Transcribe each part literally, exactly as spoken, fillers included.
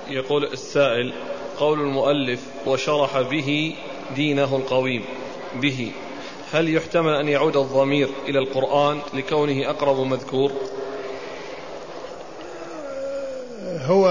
يقول السائل: قول المؤلف وشرح به دينه القويم به، هل يحتمل أن يعود الضمير إلى القرآن لكونه أقرب مذكور؟ هو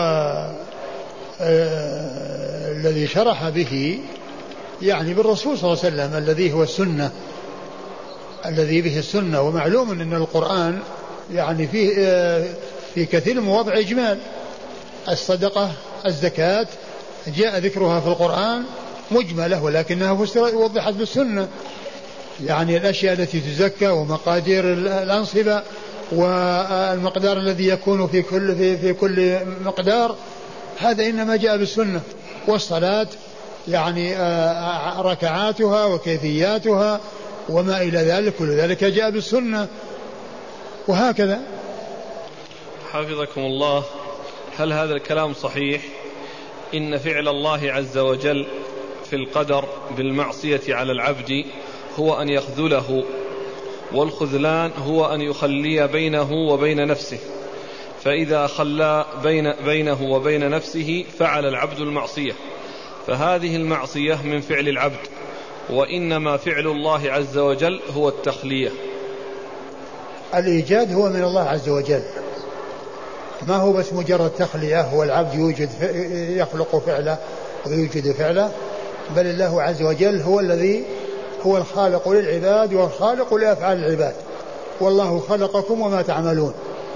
آه الذي شرح به يعني بالرسول صلى الله عليه وسلم الذي هو السنة، الذي به السنة. ومعلوم أن القرآن يعني فيه آه في كثير من مواضع إجمال. الصدقة، الزكاة، جاء ذكرها في القرآن مجملة ولكنها وضحت بالسنة. يعني الأشياء التي تزكى ومقادير الأنصبة والمقدار الذي يكون في كل في, في كل مقدار، هذا إنما جاء بالسنة. والصلاة يعني ركعاتها وكيفياتها وما إلى ذلك، كل ذلك جاء بالسنة. وهكذا. حفظكم الله، هل هذا الكلام صحيح؟ إن فعل الله عز وجل في القدر بالمعصية على العبد هو أن يخذله، والخذلان هو أن يخلي بينه وبين نفسه، فإذا خلى بين بينه وبين نفسه فعل العبد المعصية، فهذه المعصية من فعل العبد، وإنما فعل الله عز وجل هو التخلية. الإيجاد هو من الله عز وجل، ما هو بس مجرد تخلية، هو العبد يوجد يخلق فعله ويوجد فعله، بل الله عز وجل هو الذي هو الخالق للعباد والخالق لأفعال العباد. والله خلقكم وما تعملون.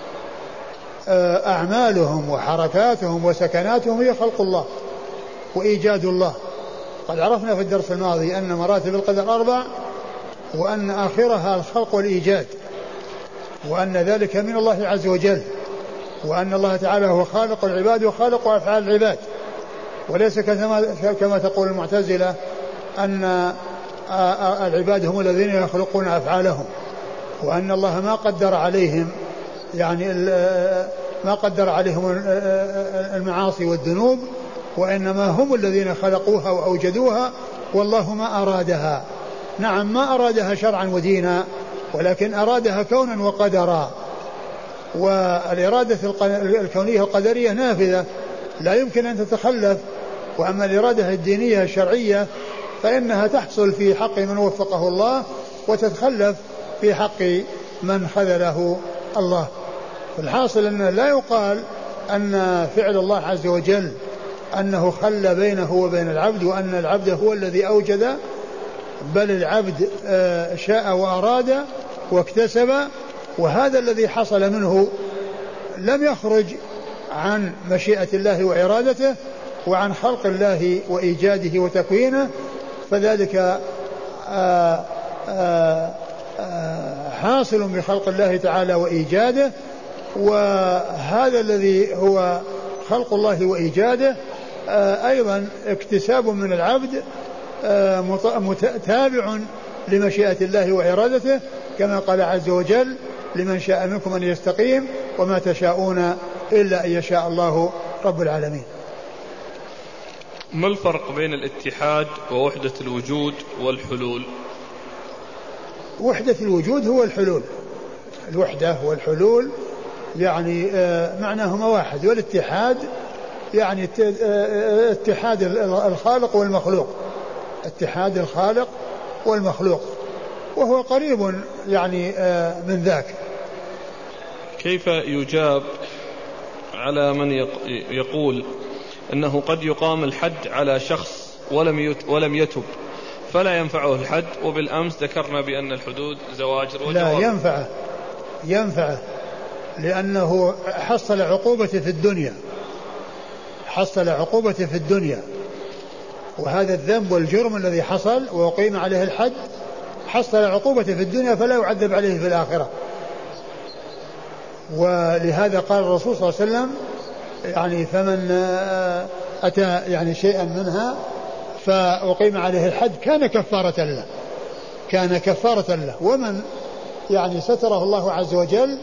أعمالهم وحركاتهم وسكناتهم هي خلق الله وإيجاد الله. قد عرفنا في الدرس الماضي أن مراتب القدر أربع، وأن آخرها الخلق والإيجاد، وأن ذلك من الله عز وجل، وأن الله تعالى هو خالق العباد وخالق أفعال العباد، وليس كما تقول المعتزلة أن العباد هم الذين يخلقون أفعالهم، وأن الله ما قدر عليهم يعني ما قدر عليهم المعاصي والذنوب، وإنما هم الذين خلقوها وأوجدوها، والله ما أرادها. نعم ما أرادها شرعا ودينا، ولكن أرادها كونا وقدرا. والإرادة الكونية القدرية نافذة لا يمكن أن تتخلف، وأما الإرادة الدينية الشرعية فإنها تحصل في حق من وفقه الله وتتخلف في حق من خذله الله. فالحاصل أنه لا يقال أن فعل الله عز وجل أنه خلى بينه وبين العبد وأن العبد هو الذي أوجد، بل العبد شاء وأراد واكتسب، وهذا الذي حصل منه لم يخرج عن مشيئة الله وإرادته وعن خلق الله وإيجاده وتكوينه، فذلك آآ آآ آآ حاصل بخلق الله تعالى وإيجاده. وهذا الذي هو خلق الله وإيجاده أيضا اكتساب من العبد تابع لمشيئة الله وإرادته، كما قال عز وجل: لمن شاء منكم أن يستقيم وما تشاءون إلا أن يشاء الله رب العالمين. ما الفرق بين الاتحاد ووحدة الوجود والحلول؟ وحدة الوجود هو الحلول، الوحدة والحلول يعني معناهما واحد، والاتحاد يعني اتحاد الخالق والمخلوق، اتحاد الخالق والمخلوق، وهو قريب يعني من ذاك. كيف يجاب على من يقول أنه قد يقام الحد على شخص ولم ولم يتب فلا ينفعه الحد، وبالأمس ذكرنا بأن الحدود زواجر وجواب؟ لا ينفعه، ينفعه لأنه حصل عقوبته في الدنيا، حصل عقوبته في الدنيا، وهذا الذنب والجرم الذي حصل وقيم عليه الحد حصل عقوبته في الدنيا فلا يعذب عليه في الآخرة. ولهذا قال الرسول صلى الله عليه وسلم يعني فمن أتى يعني شيئا منها فأقيم عليه الحد كان كفارة له، كان كفارة له. ومن يعني ستره الله عز وجل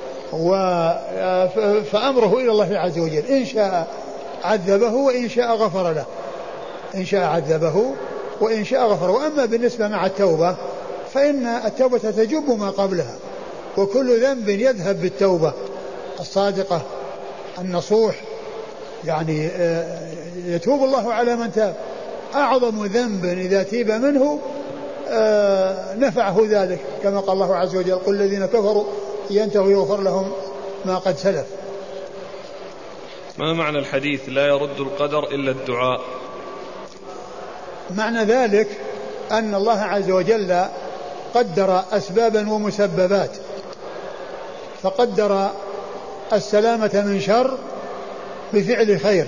فأمره إلى الله عز وجل، إن شاء عذبه وإن شاء غفر له، إن شاء عذبه وإن شاء غفر. وأما بالنسبة مع التوبة فإن التوبة تجب ما قبلها، وكل ذنب يذهب بالتوبة الصادقة النصوح يعني يتوب الله على من تاب. أعظم ذنب إذا تيب منه نفعه ذلك، كما قال الله عز وجل: قل الذين كفروا ينتهوا يغفر لهم ما قد سلف. ما معنى الحديث لا يرد القدر إلا الدعاء؟ معنى ذلك أن الله عز وجل قدر أسبابا ومسببات، فقدر السلامة من شر بفعل خير،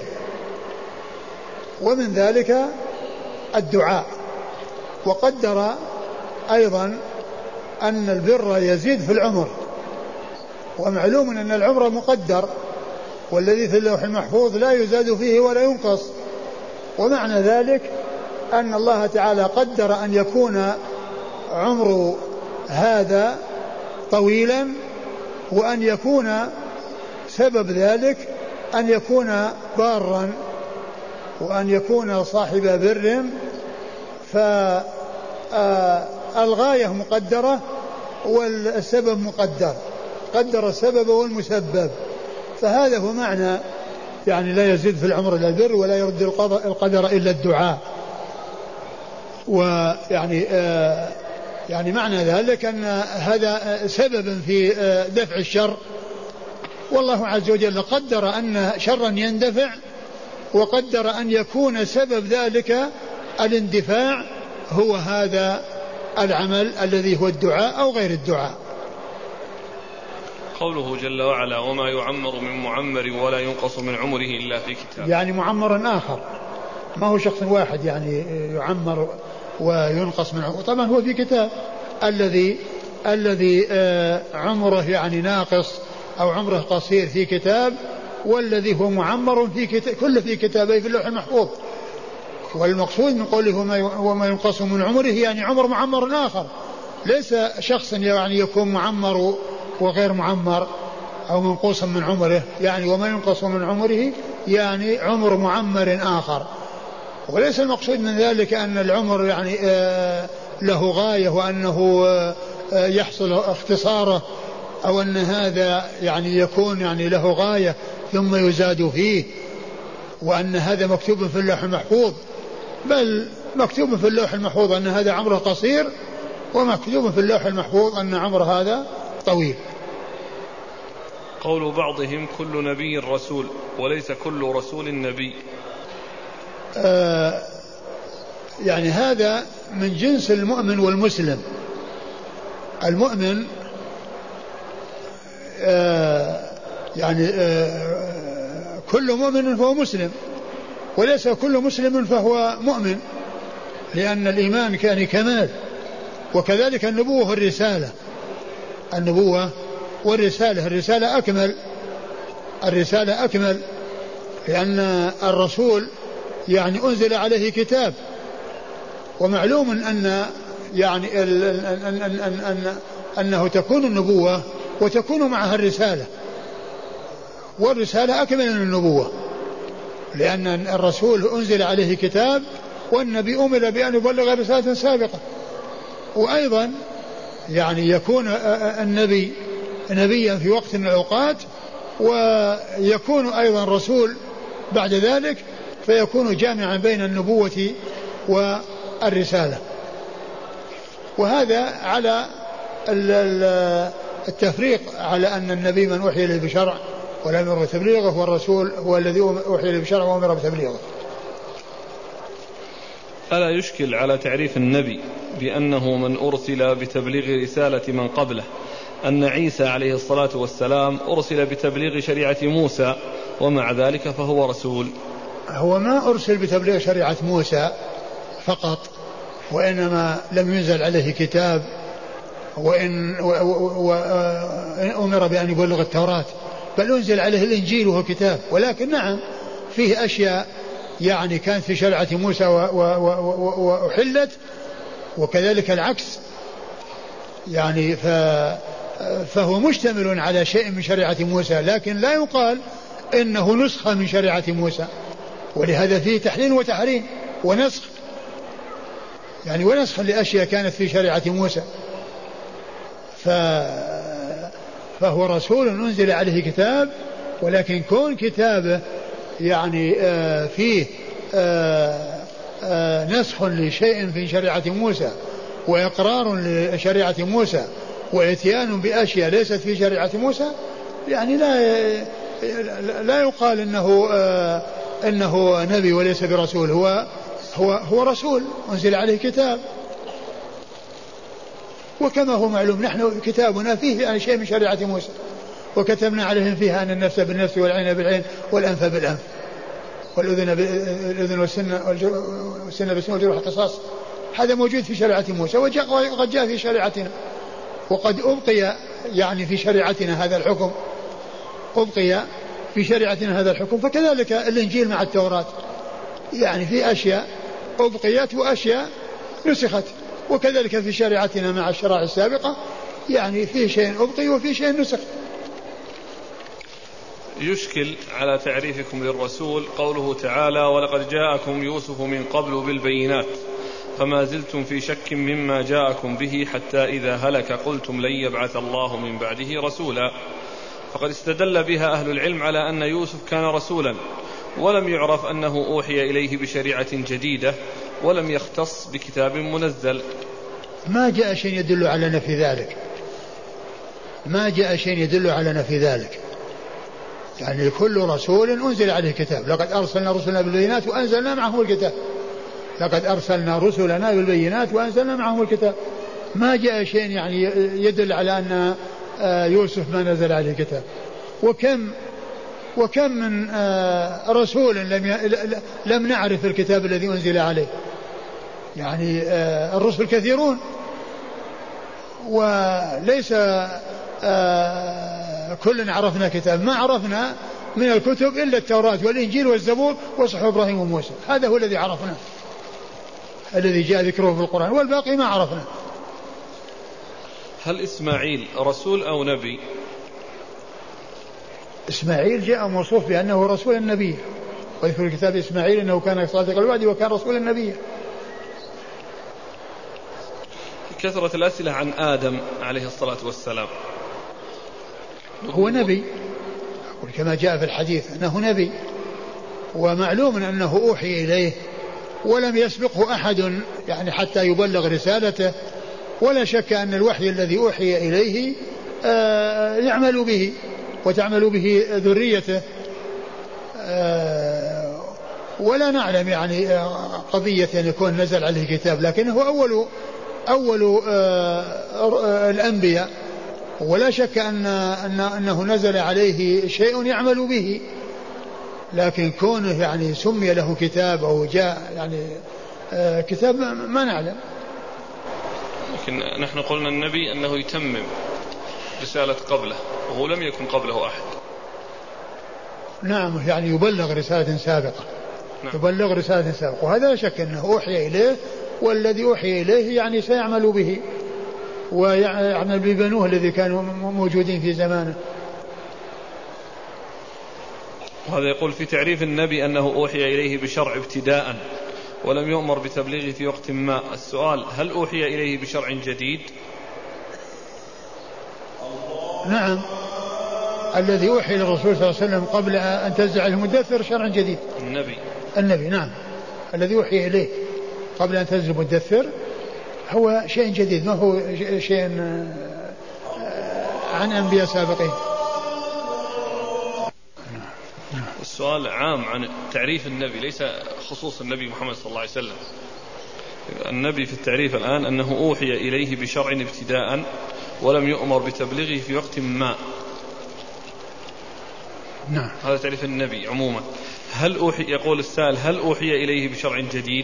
ومن ذلك الدعاء. وقدر أيضا أن البر يزيد في العمر، ومعلوم أن العمر مقدر، والذي في اللوح المحفوظ لا يزاد فيه ولا ينقص. ومعنى ذلك أن الله تعالى قدر أن يكون عمر هذا طويلا، وأن يكون سبب ذلك أن يكون بارا، وأن يكون صاحب بر. فالغاية مقدرة والسبب مقدر، قدر السبب والمسبب. فهذا هو معنى يعني لا يزيد في العمر إلا البر ولا يرد القدر إلا الدعاء. ويعني آه يعني معنى ذلك أن هذا سبب في دفع الشر، والله عز وجل قدر أن شرا يندفع، وقدر أن يكون سبب ذلك الاندفاع هو هذا العمل الذي هو الدعاء أو غير الدعاء. قوله جل وعلا: وما يعمر من معمر ولا ينقص من عمره إلا في كتاب، يعني معمر آخر، ما هو شخص واحد يعني يعمر وينقص من عمره. طبعا هو في كتاب، الذي الذي عمره يعني ناقص أو عمره قصير في كتاب، والذي هو معمر في كتاب، كله في كتابه في اللوح المحفوظ. والمقصود من قوله وما ينقص من عمره يعني عمر معمر آخر، ليس شخص يعني يكون معمر وغير معمر أو منقوصا من عمره، يعني وما ينقص من عمره يعني عمر معمر آخر. وليس المقصود من ذلك أن العمر يعني له غاية وأنه يحصل اختصاره، أو أن هذا يعني يكون يعني له غاية ثم يزاد فيه، وأن هذا مكتوب في اللوح المحفوظ. بل مكتوب في اللوح المحفوظ أن هذا عمره قصير، ومكتوب في اللوح المحفوظ أن عمر هذا طويل. قول بعضهم: كل نبي رسول وليس كل رسول نبي. آه يعني هذا من جنس المؤمن والمسلم. المؤمن آه يعني آه كل مؤمن فهو مسلم، وليس كل مسلم فهو مؤمن، لأن الإيمان كان كمال. وكذلك النبوة والرسالة، النبوة والرسالة، الرسالة أكمل، الرسالة أكمل، لأن الرسول يعني أنزل عليه كتاب، ومعلوم أن يعني أن أن أن أن أنه تكون النبوة وتكون معها الرسالة، والرسالة أكمل من النبوة، لأن الرسول أنزل عليه كتاب، والنبي أمر بأن يبلغ رسالة سابقة. وأيضا يعني يكون النبي نبيا في وقت من الأوقات، ويكون أيضا رسول بعد ذلك، فيكون جامعا بين النبوة والرسالة. وهذا على التفريق على أن النبي من أوحي إليه بشرع ولم يؤمر بتبليغه، والرسول هو الذي أوحي إليه بشرع وأمر بتبليغه. ألا يشكل على تعريف النبي بأنه من أرسل بتبليغ رسالة من قبله أن عيسى عليه الصلاة والسلام أرسل بتبليغ شريعة موسى ومع ذلك فهو رسول؟ هو ما أرسل بتبليغ شريعة موسى فقط، وإنما لم ينزل عليه كتاب، وإن وأمر بأن يبلغ التوراة، بل أنزل عليه الإنجيل وهو كتاب. ولكن نعم فيه أشياء يعني كانت في شريعة موسى وأحلت، وكذلك العكس، يعني فهو مشتمل على شيء من شريعة موسى، لكن لا يقال إنه نسخة من شريعة موسى. ولهذا فيه تحليل وتحريم ونسخ، يعني ونسخ لأشياء كانت في شريعة موسى. فهو رسول أنزل عليه كتاب، ولكن كون كتابه يعني آه فيه آه آه نسخ لشيء في شريعة موسى وإقرار لشريعة موسى وإتيان بأشياء ليست في شريعة موسى، يعني لا لا يقال إنه آه إنه نبي وليس برسول. هو هو هو رسول أنزل عليه كتاب، وكما هو معلوم نحن كتابنا فيه يعني شيء من شريعة موسى، وكتبنا عليهم فيها أن النفس بالنفس والعين بالعين والأنف بالأنف والأذن بالأذن والسن والسن بالسن والجروح قصاص. هذا موجود في شريعة موسى وقد جاء في شريعتنا، وقد أبقي يعني في شريعتنا هذا الحكم، أبقي في شريعتنا هذا الحكم. فكذلك الإنجيل مع التوراة، يعني في أشياء أبقيت وأشياء نسخت، وكذلك في شريعتنا مع الشرائع السابقة يعني في شيء أبقي وفي شيء نسخ. يشكل على تعريفكم للرسول قوله تعالى: ولقد جاءكم يوسف من قبل بالبينات فما زلتم في شك مما جاءكم به حتى إذا هلك قلتم لن يبعث الله من بعده رسولا. فقد استدل بها أهل العلم على أن يوسف كان رسولا، ولم يعرف أنه أوحي إليه بشريعة جديدة، ولم يختص بكتاب منزل. ما جاء شيء يدل على نفي ذلك، ما جاء شيء يدل على نفي ذلك. يعني كل رسول أنزل عليه كتاب، لقد أرسلنا رسلنا بالبينات وأنزلنا معهم الكتاب، لقد أرسلنا رسلنا بالبينات وأنزلنا معهم الكتاب. ما جاء شيء يعني يدل على أن يوسف ما نزل عليه كتاب. وكم وكم من رسول لم لم نعرف الكتاب الذي أنزل عليه، يعني الرسل كثيرون، وليس كل عرفنا كتاب، ما عرفنا من الكتب إلا التوراة والإنجيل والزبور وصحف إبراهيم وموسى، هذا هو الذي عرفنا الذي جاء ذكره في القرآن، والباقي ما عرفنا. هل إسماعيل رسول أو نبي؟ إسماعيل جاء موصوف بأنه رسول النبي، ويذكر الكتاب إسماعيل أنه كان صادق الوعد وكان رسول النبي. كثرة الأسئلة عن آدم عليه الصلاة والسلام. هو نبي كما جاء في الحديث أنه نبي، ومعلوم أنه أوحي إليه ولم يسبقه أحد يعني حتى يبلغ رسالته، ولا شك أن الوحي الذي أوحي إليه آه يعمل به وتعمل به ذريته، آه ولا نعلم يعني قضية أن يكون نزل عليه كتاب، لكنه أول أول آه الأنبياء، ولا شك أن أن أنه نزل عليه شيء يعمل به، لكن كونه يعني سمي له كتاب أو جاء يعني آه كتاب ما نعلم. لكن نحن قلنا النبي أنه يتمم رسالة قبله، وهو لم يكن قبله أحد. نعم، يعني يبلغ رسالة سابقة. نعم. يبلغ رسالة سابقة، وهذا لا شك أنه أوحي إليه، والذي أوحي إليه يعني سيعمل به ويعمل ببنوه الذي كانوا موجودين في زمانه. وهذا يقول في تعريف النبي أنه أوحي إليه بشرع ابتداء ولم يؤمر بتبليغه في وقت ما. السؤال: هل أوحي إليه بشرع جديد؟ نعم، الذي أوحي للرسول صلى الله عليه وسلم قبل أن تنزل عليه المدثر شرع جديد. النبي النبي نعم، الذي أوحي إليه قبل أن تنزل المدثر هو شيء جديد، ما هو شيء عن أنبياء سابقين. السؤال عام عن تعريف النبي، ليس خصوص النبي محمد صلى الله عليه وسلم. النبي في التعريف الآن أنه أوحي إليه بشرع ابتداء ولم يؤمر بتبليغه في وقت ما. نعم، هذا تعريف النبي عموما. هل أوحي، يقول السائل، هل أوحي إليه بشرع جديد؟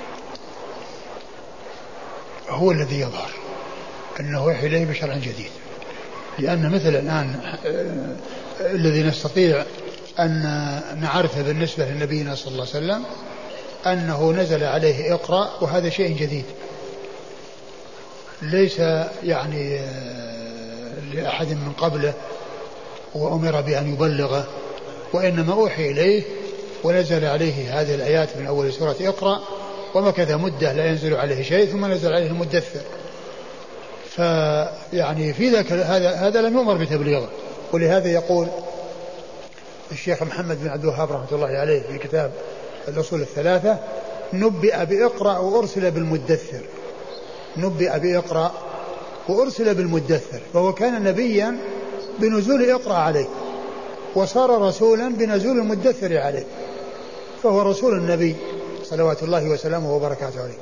هو الذي يظهر أنه أوحي إليه بشرع جديد، لأن مثل الآن الذي نستطيع أن نعرفه بالنسبة لنبينا صلى الله عليه وسلم أنه نزل عليه اقرأ، وهذا شيء جديد ليس يعني لأحد من قبله وأمر بأن يبلغه، وإنما أوحي إليه ونزل عليه هذه الآيات من أول سورة اقرأ، ومكث مدة لا ينزل عليه شيء ثم نزل عليه المدثر. فيعني في ذاك هذا هذا لم يؤمر بتبليغه، ولهذا يقول الشيخ محمد بن عبد الوهاب رحمة الله عليه في كتاب الأصول الثلاثة نبئ بإقرأ وأرسل بالمدثر، نبئ بإقرأ وأرسل بالمدثر، فهو كان نبيا بنزول إقرأ عليه، وصار رسولا بنزول المدثر عليه، فهو رسول النبي صلوات الله وسلامه وبركاته عليه.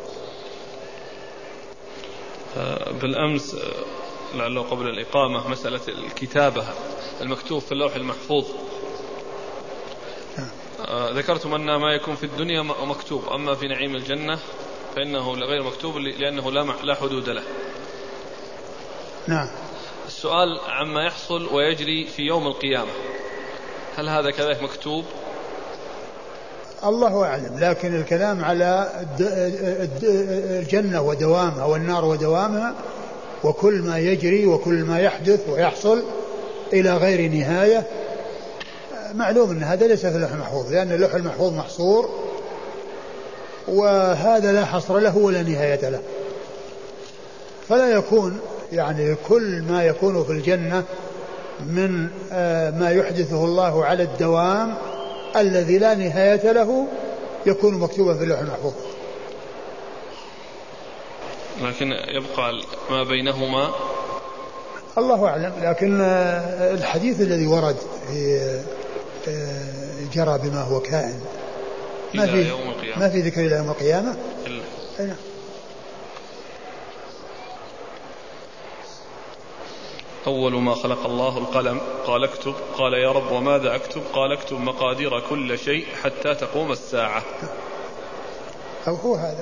بالأمس لعله قبل الإقامة مسألة الكتابة المكتوب في اللوح المحفوظ، ذكرتم أن ما يكون في الدنيا مكتوب، أما في نعيم الجنة فإنه غير مكتوب لأنه لا حدود له. نعم. السؤال عما يحصل ويجري في يوم القيامة، هل هذا كذلك مكتوب؟ الله أعلم، لكن الكلام على الجنة ودوامها والنار ودوامها وكل ما يجري وكل ما يحدث ويحصل إلى غير نهاية، معلوم أن هذا ليس في اللوح المحفوظ، لأن اللوح المحفوظ محصور، وهذا لا حصر له ولا نهاية له، فلا يكون يعني كل ما يكون في الجنة من ما يحدثه الله على الدوام الذي لا نهاية له يكون مكتوبا في اللوح المحفوظ، لكن يبقى ما بينهما الله أعلم. لكن الحديث الذي ورد في جرى بما هو كائن ما في ما في ذكر إلى يوم القيامة. أول ما خلق الله القلم قال اكتب، قال يا رب وماذا أكتب؟ قال اكتب مقادير كل شيء حتى تقوم الساعة. أو هو هذا.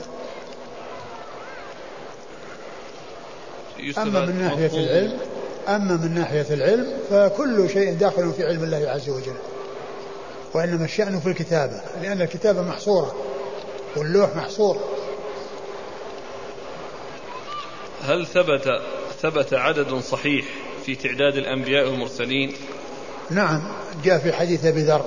أما من ناحية العلم أما من ناحية العلم فكل شيء داخل في علم الله عز وجل، وإنما الشأن في الكتابة، لأن الكتابة محصورة واللوح محصور. هل ثبت ثبت عدد صحيح في تعداد الأنبياء والمرسلين؟ نعم، جاء في حديث أبي ذر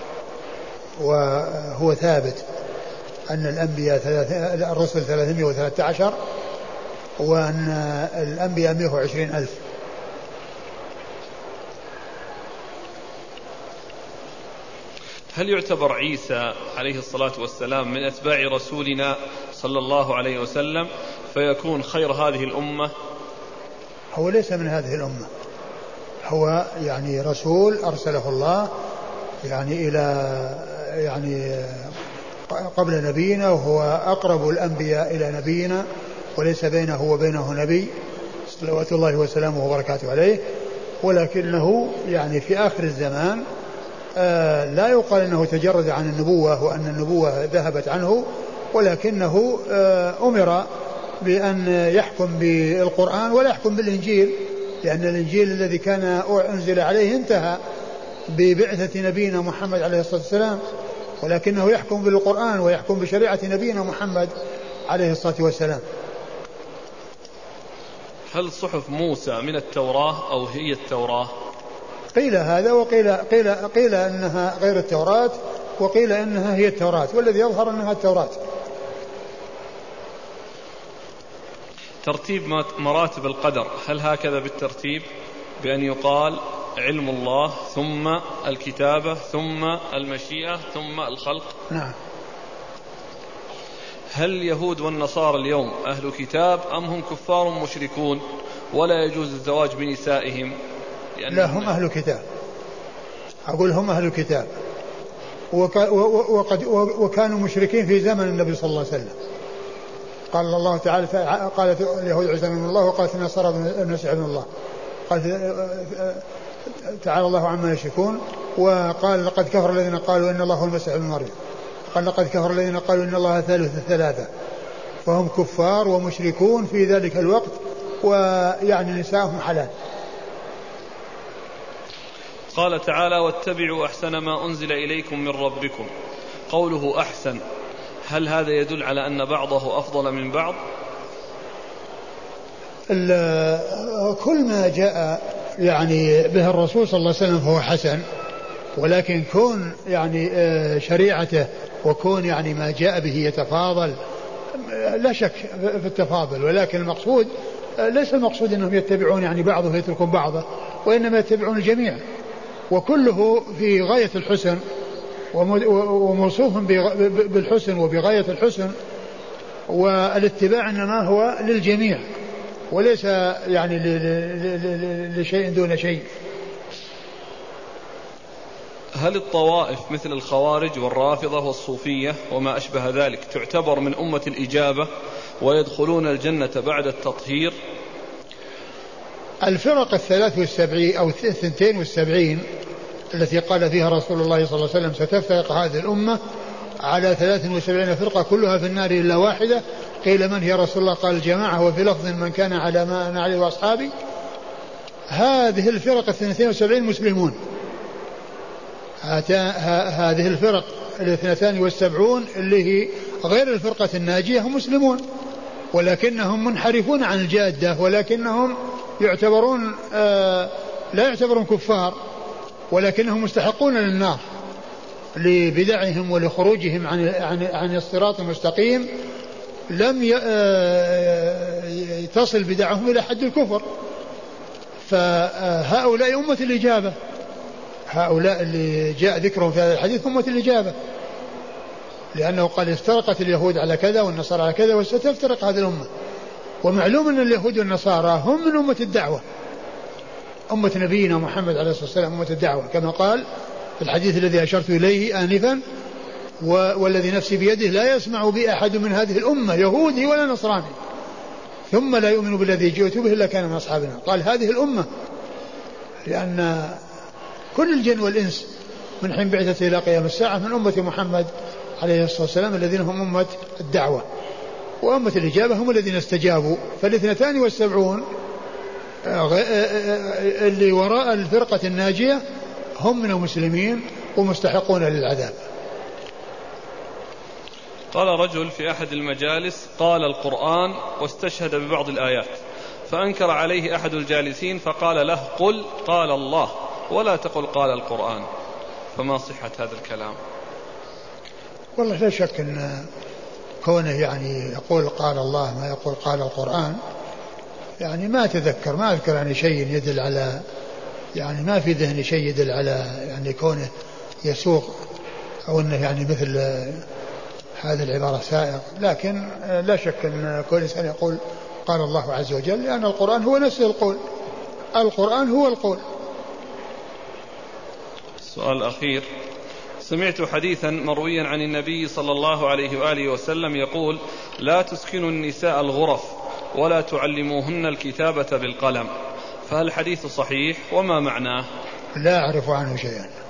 وهو ثابت أن الأنبياء الرسل ثلاثمائة وثلاثة عشر وأن الأنبياء مائة وعشرين ألف. هل يعتبر عيسى عليه الصلاة والسلام من أتباع رسولنا صلى الله عليه وسلم فيكون خير هذه الأمة؟ هو ليس من هذه الأمة، هو يعني رسول أرسله الله يعني إلى يعني قبل نبينا، وهو أقرب الأنبياء إلى نبينا وليس بينه وبينه نبي صلوات الله وسلامه وبركاته عليه، ولكنه يعني في آخر الزمان آه لا يقال أنه تجرد عن النبوة وأن النبوة ذهبت عنه، ولكنه آه أمر بأن يحكم بالقرآن ولا يحكم بالإنجيل، لأن الإنجيل الذي كان أنزل عليه انتهى ببعثة نبينا محمد عليه الصلاة والسلام، ولكنه يحكم بالقرآن ويحكم بشريعة نبينا محمد عليه الصلاة والسلام. هل صحف موسى من التوراة أو هي التوراة؟ قيل هذا وقيل قيل قيل أنها غير التوراة وقيل أنها هي التوراة، والذي يظهر أنها التوراة. ترتيب مراتب القدر هل هكذا بالترتيب بأن يقال علم الله ثم الكتابة ثم المشيئة ثم الخلق؟ نعم. هل اليهود والنصارى اليوم أهل كتاب أم هم كفار مشركون ولا يجوز الزواج بنسائهم؟ لا، هم أهل كتاب، أقول هم أهل كتاب، وقد وكانوا مشركين في زمن النبي صلى الله عليه وسلم. قال الله تعالى قالت اليهود عيسى ابن الله وقالت النصارى المسيح ابن الله، قال تعالى الله عما يشركون، وقال لقد كفر الذين قالوا إن الله هو المسيح ابن مريم، قال لقد كفر الذين قالوا إن الله ثالث ثلاثة، فهم كفار ومشركون في ذلك الوقت، ويعني نساءهم حلال. قال تعالى واتبعوا أحسن ما أنزل إليكم من ربكم، قوله أحسن هل هذا يدل على أن بعضه أفضل من بعض؟ كل ما جاء يعني به الرسول صلى الله عليه وسلم فهو حسن، ولكن كون يعني شريعته وكون يعني ما جاء به يتفاضل لا شك في التفاضل، ولكن المقصود ليس المقصود أنهم يتبعون يعني بعضه يتركون بعضه، وإنما يتبعون الجميع، وكله في غاية الحسن وموصوف بالحسن وبغاية الحسن، والاتباع إنما هو للجميع وليس يعني لشيء دون شيء. هل الطوائف مثل الخوارج والرافضة والصوفية وما أشبه ذلك تعتبر من أمة الإجابة ويدخلون الجنة بعد التطهير؟ الفرق الثلاث والسبعين أو الثنتين والسبعين التي قال فيها رسول الله صلى الله عليه وسلم ستفترق هذه الأمة على ثلاث وسبعين فرقة كلها في النار إلا واحدة، قيل من هي رسول الله؟ قال الجماعة، وفي لفظ من كان على ما أنا عليه وأصحابي. هذه الفرق الثنتين والسبعين مسلمون، هذه الفرق الاثنتان والسبعون اللي هي غير الفرقة الناجية هم مسلمون، ولكنهم منحرفون عن الجادة، ولكنهم يعتبرون آه لا يعتبرون كفار، ولكنهم مستحقون للنار لبدعهم ولخروجهم عن عن عن الصراط المستقيم. لم تصل بدعهم إلى حد الكفر، فهؤلاء أمة الإجابة، هؤلاء اللي جاء ذكرهم في هذا الحديث أمة الإجابة، لأنه قال افترقت اليهود على كذا والنصارى على كذا وستفترق هذه الأمة. ومعلوم أن اليهود والنصارى هم من أمة الدعوة، أمة نبينا محمد عليه الصلاة والسلام أمة الدعوة، كما قال في الحديث الذي أشرت إليه آنفا والذي نفسي بيده لا يسمع بي أحد من هذه الأمة يهودي ولا نصراني ثم لا يؤمن بالذي جئت به إلا كان من أصحابنا. قال هذه الأمة لأن كل الجن والإنس من حين بعثته إلى قيام الساعة من أمة محمد عليه الصلاة والسلام الذين هم أمة الدعوة، وأمة الإجابة هم الذين استجابوا. فالاثنتان والسبعون اللي وراء الفرقة الناجية هم من المسلمين ومستحقون للعذاب. قال رجل في أحد المجالس قال القرآن واستشهد ببعض الآيات، فأنكر عليه أحد الجالسين فقال له قل قال الله ولا تقل قال القرآن، فما صحة هذا الكلام؟ والله لا شك أن كونه يعني يقول قال الله ما يقول قال القرآن، يعني ما أتذكر ما أذكر يعني شيء يدل على، يعني ما في ذهني شيء يدل على يعني كونه يسوق أو أنه يعني مثل هذه العبارة سائق. لكن لا شك أن كل إنسان يقول قال الله عز وجل، لأن القرآن هو نفسه القول، القرآن هو القول. السؤال الأخير: سمعت حديثا مرويا عن النبي صلى الله عليه وآله وسلم يقول: لا تسكنوا النساء الغرف ولا تعلموهن الكتابة بالقلم، فهل الحديث صحيح وما معناه؟ لا أعرف عنه شيئا.